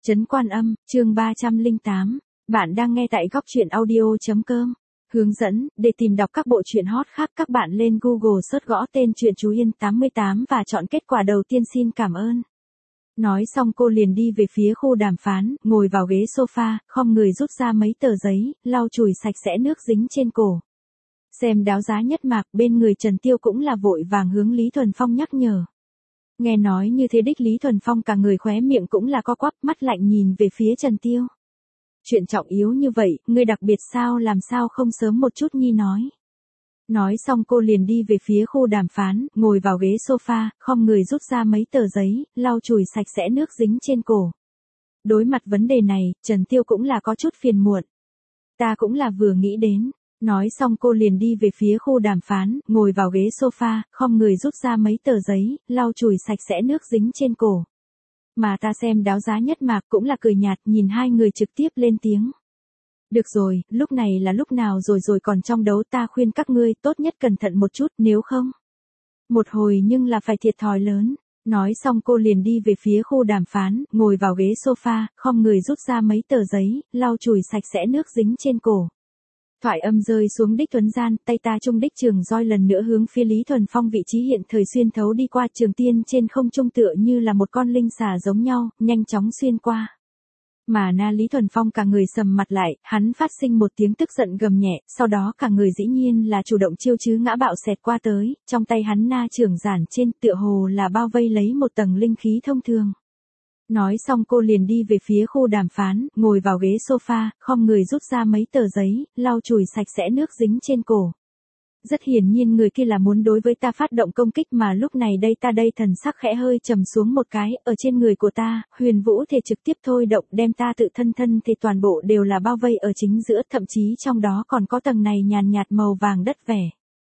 Trấn Quan Âm, chương 308. Bạn đang nghe tại góc audio.com. Hướng dẫn, để tìm đọc các bộ truyện hot khác các bạn lên Google search gõ tên truyện Chú Yên 88 và chọn kết quả đầu tiên xin cảm ơn. Nói xong cô liền đi về phía khu đàm phán, ngồi vào ghế sofa, khom người rút ra mấy tờ giấy, lau chùi sạch sẽ nước dính trên cổ. Xem đáo giá nhất mạc, bên người Trần Tiêu cũng là vội vàng hướng Lý Thuần Phong nhắc nhở. Nghe nói như thế đích Lý Thuần Phong cả người khóe miệng cũng là co quắp, mắt lạnh nhìn về phía Trần Tiêu. Chuyện trọng yếu như vậy, ngươi đặc biệt sao làm sao không sớm một chút nhi nói. Nói xong cô liền đi về phía khu đàm phán, ngồi vào ghế sofa, khom người rút ra mấy tờ giấy, lau chùi sạch sẽ nước dính trên cổ. Đối mặt vấn đề này, Trần Tiêu cũng là có chút phiền muộn. Ta cũng là vừa nghĩ đến. Nói xong cô liền đi về phía khu đàm phán, ngồi vào ghế sofa, khom người rút ra mấy tờ giấy, lau chùi sạch sẽ nước dính trên cổ. Mà ta xem đáo giá nhất mạc cũng là cười nhạt nhìn hai người trực tiếp lên tiếng. Được rồi, lúc này là lúc nào rồi còn trong đấu ta khuyên các ngươi tốt nhất cẩn thận một chút nếu không. Một hồi nhưng là phải thiệt thòi lớn. Nói xong cô liền đi về phía khu đàm phán, ngồi vào ghế sofa, khom người rút ra mấy tờ giấy, lau chùi sạch sẽ nước dính trên cổ. Thoại âm rơi xuống đích Tuấn gian, tay ta trung đích trường roi lần nữa hướng phía Lý Thuần Phong vị trí hiện thời xuyên thấu đi qua trường tiên trên không trung tựa như là một con linh xà giống nhau, nhanh chóng xuyên qua. Mà na Lý Thuần Phong cả người sầm mặt lại, hắn phát sinh một tiếng tức giận gầm nhẹ, sau đó cả người dĩ nhiên là chủ động chiêu chứ ngã bạo xẹt qua tới, trong tay hắn na trường giản trên tựa hồ là bao vây lấy một tầng linh khí thông thường. Nói xong cô liền đi về phía khu đàm phán, ngồi vào ghế sofa, khom người rút ra mấy tờ giấy, lau chùi sạch sẽ nước dính trên cổ. Rất hiển nhiên người kia là muốn đối với ta phát động công kích mà lúc này đây thần sắc khẽ hơi trầm xuống một cái, ở trên người của ta, huyền vũ thể trực tiếp thôi động đem ta tự thân thì toàn bộ đều là bao vây ở chính giữa, thậm chí trong đó còn có tầng này nhàn nhạt màu vàng đất vẻ.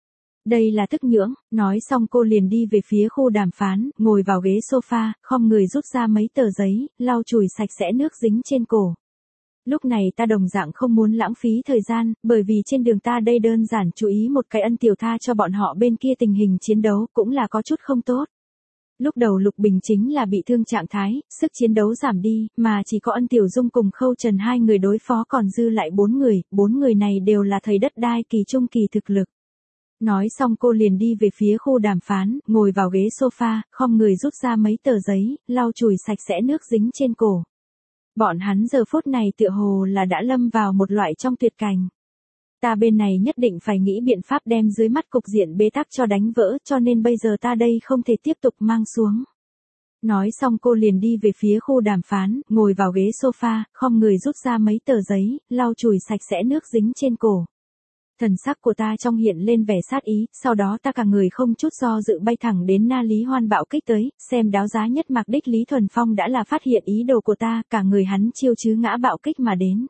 Đây là thức nhưỡng, nói xong cô liền đi về phía khu đàm phán, ngồi vào ghế sofa, khom người rút ra mấy tờ giấy, lau chùi sạch sẽ nước dính trên cổ. Lúc này ta đồng dạng không muốn lãng phí thời gian, bởi vì trên đường ta đây đơn giản chú ý một cái ân tiểu tha cho bọn họ bên kia tình hình chiến đấu cũng là có chút không tốt. Lúc đầu Lục Bình chính là bị thương trạng thái, sức chiến đấu giảm đi, mà chỉ có Ân Tiểu Dung cùng Khâu Trần hai người đối phó còn dư lại bốn người này đều là thầy đất đai kỳ trung kỳ thực lực. Nói xong cô liền đi về phía khu đàm phán, ngồi vào ghế sofa, khom người rút ra mấy tờ giấy, lau chùi sạch sẽ nước dính trên cổ. Bọn hắn giờ phút này tựa hồ là đã lâm vào một loại trong tuyệt cảnh. Ta bên này nhất định phải nghĩ biện pháp đem dưới mắt cục diện bế tắc cho đánh vỡ, cho nên bây giờ ta đây không thể tiếp tục mang xuống. Nói xong cô liền đi về phía khu đàm phán, ngồi vào ghế sofa, khom người rút ra mấy tờ giấy, lau chùi sạch sẽ nước dính trên cổ. Thần sắc của ta trong hiện lên vẻ sát ý, sau đó ta cả người không chút do dự bay thẳng đến na Lý Hoan bạo kích tới, xem đáo giá nhất mạc đích Lý Thuần Phong đã là phát hiện ý đồ của ta, cả người hắn chiêu chứ ngã bạo kích mà đến.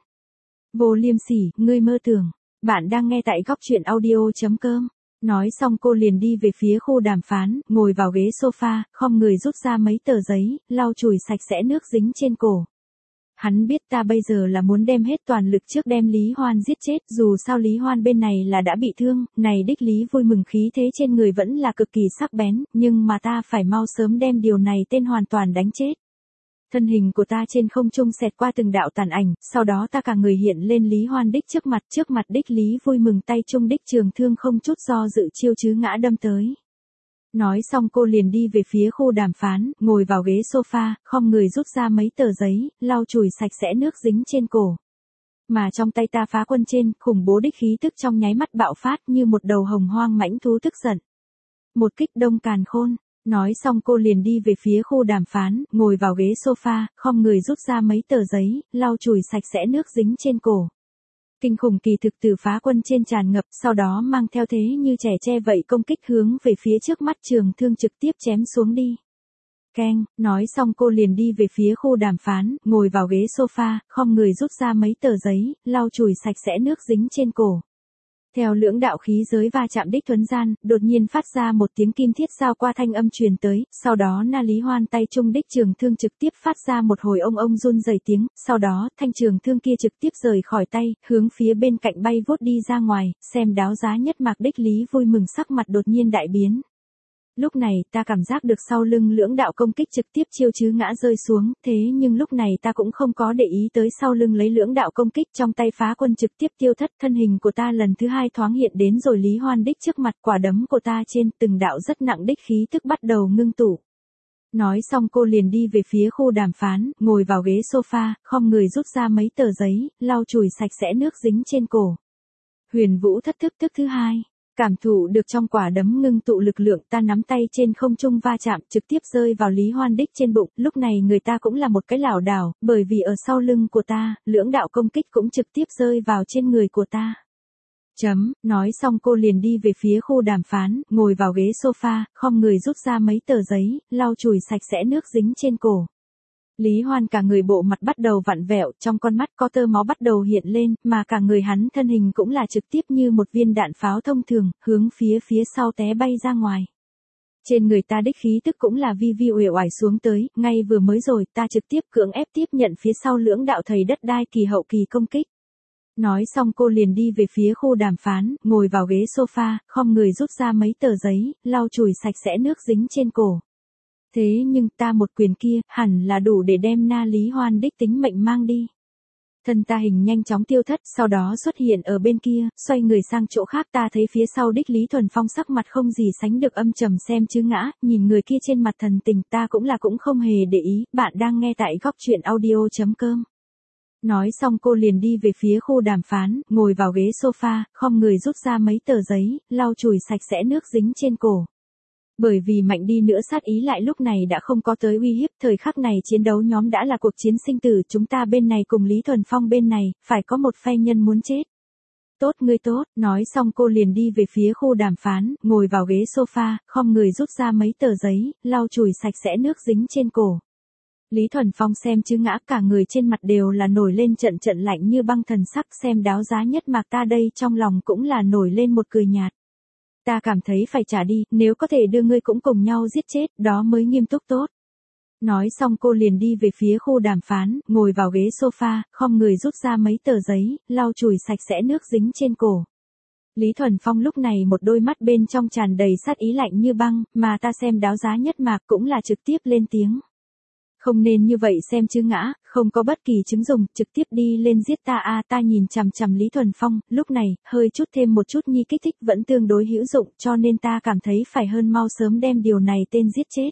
Vô liêm sỉ, ngươi mơ tưởng. Bạn đang nghe tại góc audio.com. Nói xong cô liền đi về phía khu đàm phán, ngồi vào ghế sofa, khom người rút ra mấy tờ giấy, lau chùi sạch sẽ nước dính trên cổ. Hắn biết ta bây giờ là muốn đem hết toàn lực trước đem Lý Hoan giết chết, dù sao Lý Hoan bên này là đã bị thương, này đích Lý vui mừng khí thế trên người vẫn là cực kỳ sắc bén, nhưng mà ta phải mau sớm đem điều này tên hoàn toàn đánh chết. Thân hình của ta trên không trung xẹt qua từng đạo tàn ảnh, sau đó ta cả người hiện lên Lý Hoan đích trước mặt đích Lý vui mừng tay trung đích trường thương không chút do dự chiêu chứ ngã đâm tới. Nói xong cô liền đi về phía khu đàm phán, ngồi vào ghế sofa, khom người rút ra mấy tờ giấy, lau chùi sạch sẽ nước dính trên cổ. Mà trong tay ta phá quân trên, khủng bố đích khí tức trong nháy mắt bạo phát như một đầu hồng hoang mãnh thú tức giận. Một kích đông càn khôn. Nói xong cô liền đi về phía khu đàm phán, ngồi vào ghế sofa, khom người rút ra mấy tờ giấy, lau chùi sạch sẽ nước dính trên cổ. Kinh khủng kỳ thực từ phá quân trên tràn ngập, sau đó mang theo thế như trẻ tre vậy công kích hướng về phía trước mắt trường thương trực tiếp chém xuống đi. Keng, nói xong cô liền đi về phía khu đàm phán, ngồi vào ghế sofa, khom người rút ra mấy tờ giấy, lau chùi sạch sẽ nước dính trên cổ. Theo lưỡng đạo khí giới va chạm đích thuấn gian, đột nhiên phát ra một tiếng kim thiết giao qua thanh âm truyền tới, sau đó na Lý Hoan tay trung đích trường thương trực tiếp phát ra một hồi ông run rẩy tiếng, sau đó thanh trường thương kia trực tiếp rời khỏi tay, hướng phía bên cạnh bay vút đi ra ngoài, xem đáo giá nhất mạc đích Lý vui mừng sắc mặt đột nhiên đại biến. Lúc này ta cảm giác được sau lưng lưỡng đạo công kích trực tiếp chiêu chứ ngã rơi xuống, thế nhưng lúc này ta cũng không có để ý tới sau lưng lấy lưỡng đạo công kích trong tay phá quân trực tiếp tiêu thất, thân hình của ta lần thứ hai thoáng hiện đến rồi Lý Hoan Đích trước mặt, quả đấm của ta trên từng đạo rất nặng đích khí tức bắt đầu ngưng tụ. Nói xong cô liền đi về phía khu đàm phán, ngồi vào ghế sofa, khom người rút ra mấy tờ giấy, lau chùi sạch sẽ nước dính trên cổ. Huyền Vũ thất thức thức thứ hai. Cảm thụ được trong quả đấm ngưng tụ lực lượng, ta nắm tay trên không trung va chạm trực tiếp rơi vào Lý Hoan Đích trên bụng, lúc này người ta cũng là một cái lảo đảo, bởi vì ở sau lưng của ta, lưỡng đạo công kích cũng trực tiếp rơi vào trên người của ta. Nói xong cô liền đi về phía khu đàm phán, ngồi vào ghế sofa, khom người rút ra mấy tờ giấy, lau chùi sạch sẽ nước dính trên cổ. Lý Hoan cả người bộ mặt bắt đầu vặn vẹo, trong con mắt có tơ máu bắt đầu hiện lên, mà cả người hắn thân hình cũng là trực tiếp như một viên đạn pháo thông thường, hướng phía sau té bay ra ngoài. Trên người ta đích khí tức cũng là vi uể oải xuống tới, ngay vừa mới rồi ta trực tiếp cưỡng ép tiếp nhận phía sau lưỡng đạo thầy đất đai kỳ hậu kỳ công kích. Nói xong cô liền đi về phía khu đàm phán, ngồi vào ghế sofa, khom người rút ra mấy tờ giấy, lau chùi sạch sẽ nước dính trên cổ. Thế nhưng ta một quyền kia, hẳn là đủ để đem na Lý Hoan Đích tính mệnh mang đi. Thân ta hình nhanh chóng tiêu thất, sau đó xuất hiện ở bên kia, xoay người sang chỗ khác, ta thấy phía sau Đích Lý Thuần Phong sắc mặt không gì sánh được âm trầm xem chứ ngã, nhìn người kia trên mặt thần tình, ta cũng không hề để ý, bạn đang nghe tại góc truyện audio.com. Nói xong cô liền đi về phía khu đàm phán, ngồi vào ghế sofa, khom người rút ra mấy tờ giấy, lau chùi sạch sẽ nước dính trên cổ. Bởi vì mạnh đi nữa sát ý lại lúc này đã không có tới uy hiếp, thời khắc này chiến đấu nhóm đã là cuộc chiến sinh tử, chúng ta bên này cùng Lý Thuần Phong bên này, phải có một phe nhân muốn chết. Tốt ngươi tốt, nói xong cô liền đi về phía khu đàm phán, ngồi vào ghế sofa, khom người rút ra mấy tờ giấy, lau chùi sạch sẽ nước dính trên cổ. Lý Thuần Phong xem chứ ngã, cả người trên mặt đều là nổi lên trận trận lạnh như băng, thần sắc xem đáo giá nhất mạc, ta đây trong lòng cũng là nổi lên một cười nhạt. Ta cảm thấy phải trả đi, nếu có thể đưa ngươi cũng cùng nhau giết chết, đó mới nghiêm túc tốt. Nói xong cô liền đi về phía khu đàm phán, ngồi vào ghế sofa, khom người rút ra mấy tờ giấy, lau chùi sạch sẽ nước dính trên cổ. Lý Thuần Phong lúc này một đôi mắt bên trong tràn đầy sát ý lạnh như băng, mà ta xem đáo giá nhất mạc cũng là trực tiếp lên tiếng. Không nên như vậy xem chứ ngã, không có bất kỳ chứng dùng, trực tiếp đi lên giết ta a. Ta nhìn chằm chằm Lý Thuần Phong, lúc này, hơi chút thêm một chút nhi kích thích vẫn tương đối hữu dụng, cho nên ta cảm thấy phải hơn mau sớm đem điều này tên giết chết.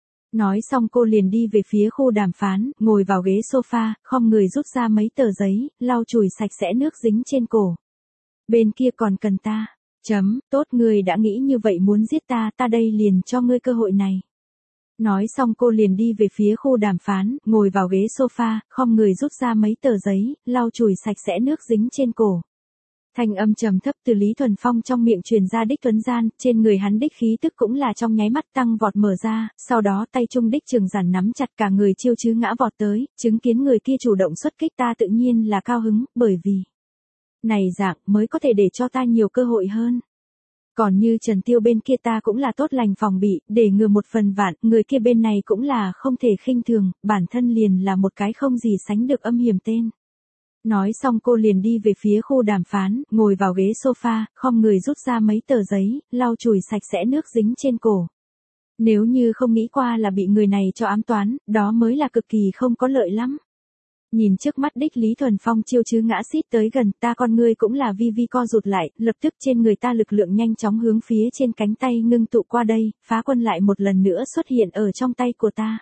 Nói xong cô liền đi về phía khu đàm phán, ngồi vào ghế sofa, khom người rút ra mấy tờ giấy, lau chùi sạch sẽ nước dính trên cổ. Bên kia còn cần ta. Tốt, ngươi đã nghĩ như vậy muốn giết ta, ta đây liền cho ngươi cơ hội này. Nói xong cô liền đi về phía khu đàm phán, ngồi vào ghế sofa, khom người rút ra mấy tờ giấy, lau chùi sạch sẽ nước dính trên cổ. Thanh âm trầm thấp từ Lý Thuần Phong trong miệng truyền ra đích tuấn gian, trên người hắn đích khí tức cũng là trong nháy mắt tăng vọt mở ra, sau đó tay trung đích trường giản nắm chặt, cả người chiêu chứ ngã vọt tới, chứng kiến người kia chủ động xuất kích ta tự nhiên là cao hứng, bởi vì này dạng mới có thể để cho ta nhiều cơ hội hơn. Còn như Trần Tiêu bên kia ta cũng là tốt lành phòng bị, để ngừa một phần vạn, người kia bên này cũng là không thể khinh thường, bản thân liền là một cái không gì sánh được âm hiểm tên. Nói xong cô liền đi về phía khu đàm phán, ngồi vào ghế sofa, khom người rút ra mấy tờ giấy, lau chùi sạch sẽ nước dính trên cổ. Nếu như không nghĩ qua là bị người này cho ám toán, đó mới là cực kỳ không có lợi lắm. Nhìn trước mắt đích Lý Thuần Phong chiêu chứ ngã xít tới gần, ta con ngươi cũng là vi co rụt lại, lập tức trên người ta lực lượng nhanh chóng hướng phía trên cánh tay ngưng tụ qua đây, phá quân lại một lần nữa xuất hiện ở trong tay của ta.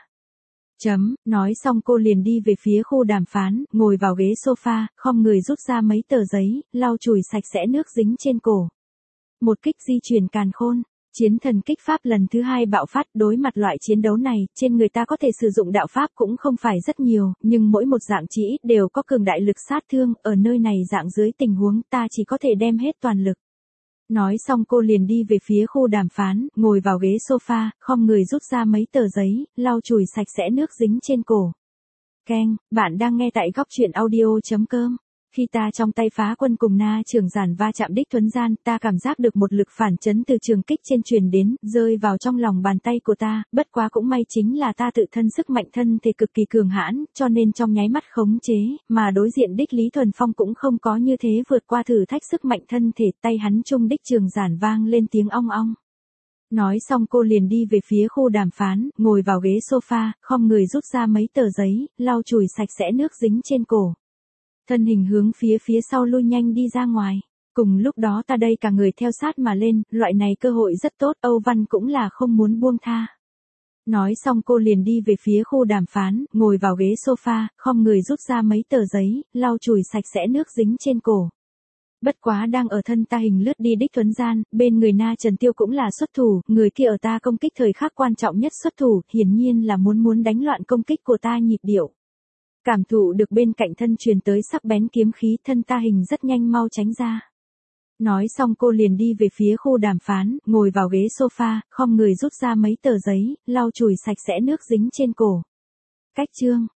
Nói xong cô liền đi về phía khu đàm phán, ngồi vào ghế sofa, khom người rút ra mấy tờ giấy, lau chùi sạch sẽ nước dính trên cổ. Một kích di chuyển càn khôn. Chiến thần kích pháp lần thứ hai bạo phát, đối mặt loại chiến đấu này, trên người ta có thể sử dụng đạo pháp cũng không phải rất nhiều, nhưng mỗi một dạng chỉ ít đều có cường đại lực sát thương, ở nơi này dạng dưới tình huống ta chỉ có thể đem hết toàn lực. Nói xong cô liền đi về phía khu đàm phán, ngồi vào ghế sofa, khom người rút ra mấy tờ giấy, lau chùi sạch sẽ nước dính trên cổ. Keng, bạn đang nghe tại góc truyện audio.com. Khi ta trong tay phá quân cùng na trường giản va chạm đích thuấn gian, ta cảm giác được một lực phản chấn từ trường kích trên truyền đến, rơi vào trong lòng bàn tay của ta, bất quá cũng may chính là ta tự thân sức mạnh thân thể cực kỳ cường hãn, cho nên trong nháy mắt khống chế, mà đối diện đích Lý Thuần Phong cũng không có như thế vượt qua thử thách sức mạnh thân thể, tay hắn trung đích trường giản vang lên tiếng ong ong. Nói xong cô liền đi về phía khu đàm phán, ngồi vào ghế sofa, khom người rút ra mấy tờ giấy, lau chùi sạch sẽ nước dính trên cổ. Thân hình hướng phía sau lui nhanh đi ra ngoài. Cùng lúc đó ta đây cả người theo sát mà lên, loại này cơ hội rất tốt, Âu Văn cũng là không muốn buông tha. Nói xong cô liền đi về phía khu đàm phán, ngồi vào ghế sofa, khom người rút ra mấy tờ giấy, lau chùi sạch sẽ nước dính trên cổ. Bất quá đang ở thân ta hình lướt đi đích thuấn gian, bên người Na Trần Tiêu cũng là xuất thủ, người kia ở ta công kích thời khắc quan trọng nhất xuất thủ, hiển nhiên là muốn đánh loạn công kích của ta nhịp điệu. Cảm thụ được bên cạnh thân truyền tới sắc bén kiếm khí, thân ta hình rất nhanh mau tránh ra. Nói xong cô liền đi về phía khu đàm phán, ngồi vào ghế sofa, khom người rút ra mấy tờ giấy, lau chùi sạch sẽ nước dính trên cổ. Cách chương